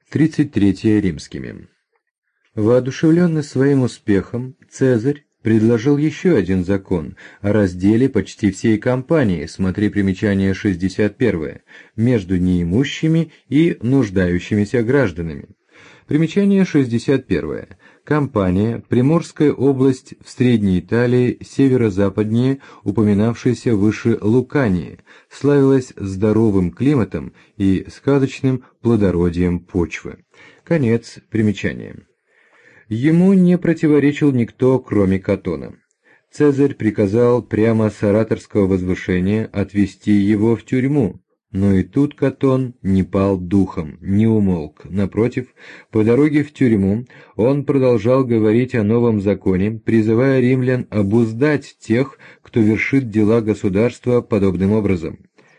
33 римскими. Воодушевленный своим успехом, Цезарь предложил еще один закон о разделе почти всей кампании, смотри примечание 61, между неимущими и нуждающимися гражданами. Примечание 61. Кампания, Приморская область в Средней Италии, северо-западнее, упоминавшаяся выше Лукании, славилась здоровым климатом и сказочным плодородием почвы. Конец примечания. Ему не противоречил никто, кроме Катона. Цезарь приказал прямо с ораторского возвышения отвести его в тюрьму, но и тут Катон не пал духом, не умолк. Напротив, по дороге в тюрьму он продолжал говорить о новом законе, призывая римлян обуздать тех, кто вершит дела государства подобным образом.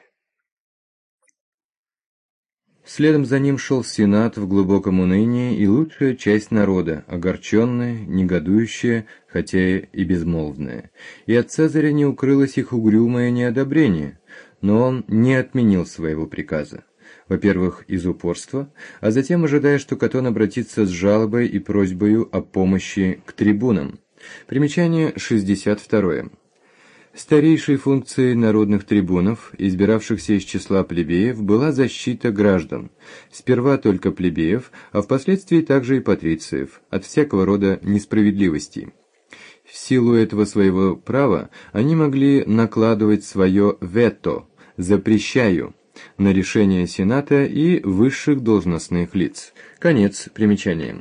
Следом за ним шел Сенат в глубоком унынии и лучшая часть народа, огорченная, негодующая, хотя и безмолвная. И от Цезаря не укрылось их угрюмое неодобрение, но он не отменил своего приказа. Во-первых, из упорства, а затем ожидая, что Катон обратится с жалобой и просьбою о помощи к трибунам. Примечание 62. Старейшей функцией народных трибунов, избиравшихся из числа плебеев, была защита граждан, сперва только плебеев, а впоследствии также и патрициев, от всякого рода несправедливостей. В силу этого своего права они могли накладывать свое «вето» «запрещаю» на решение Сената и высших должностных лиц. Конец примечания.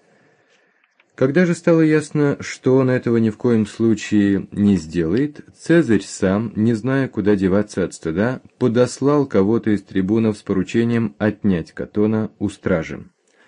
Когда же стало ясно, что он этого ни в коем случае не сделает, Цезарь сам, не зная, куда деваться от стыда, подослал кого-то из трибунов с поручением отнять Катона у стражи.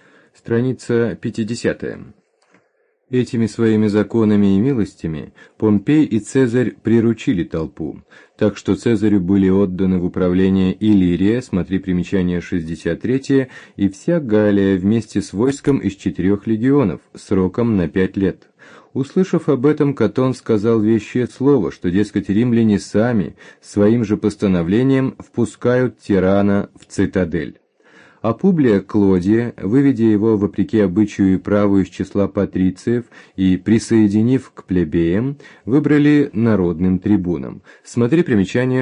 Страница 50. Этими своими законами и милостями Помпей и Цезарь приручили толпу, так что Цезарю были отданы в управление Иллирия, смотри примечание 63, и вся Галлия вместе с войском из 4 легионов, сроком на 5 лет. Услышав об этом, Катон сказал вещее слово, что, дескать, римляне сами своим же постановлением впускают тирана в цитадель. А Публия Клодия, выведя его вопреки обычаю и праву из числа патрициев и присоединив к плебеям, выбрали народным трибуном. Смотри примечание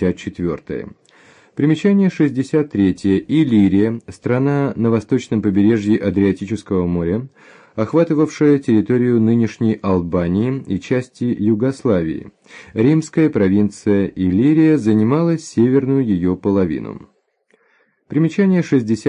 64. Примечание 63. Иллирия, страна на восточном побережье Адриатического моря, охватывавшая территорию нынешней Албании и части Югославии. Римская провинция Иллирия занимала северную ее половину. Примечание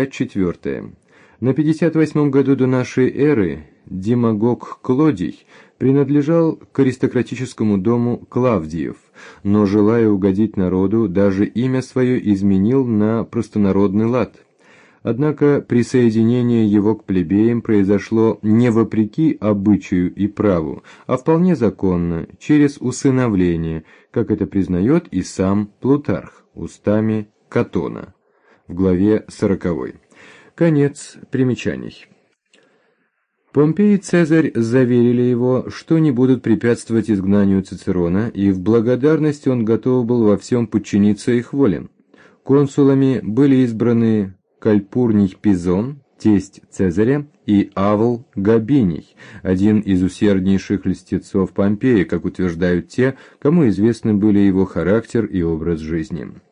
64. На 58 году до нашей эры демагог Клодий принадлежал к аристократическому дому Клавдиев, но, желая угодить народу, даже имя свое изменил на простонародный лад. Однако присоединение его к плебеям произошло не вопреки обычаю и праву, а вполне законно, через усыновление, как это признает и сам Плутарх, устами Катона. В главе 40. Конец примечаний. Помпей и Цезарь заверили его, что не будут препятствовать изгнанию Цицерона, и в благодарность он готов был во всем подчиниться их воле. Консулами были избраны Кальпурний Пизон, тесть Цезаря, и Авл Габиний, один из усерднейших льстецов Помпея, как утверждают те, кому известны были его характер и образ жизни.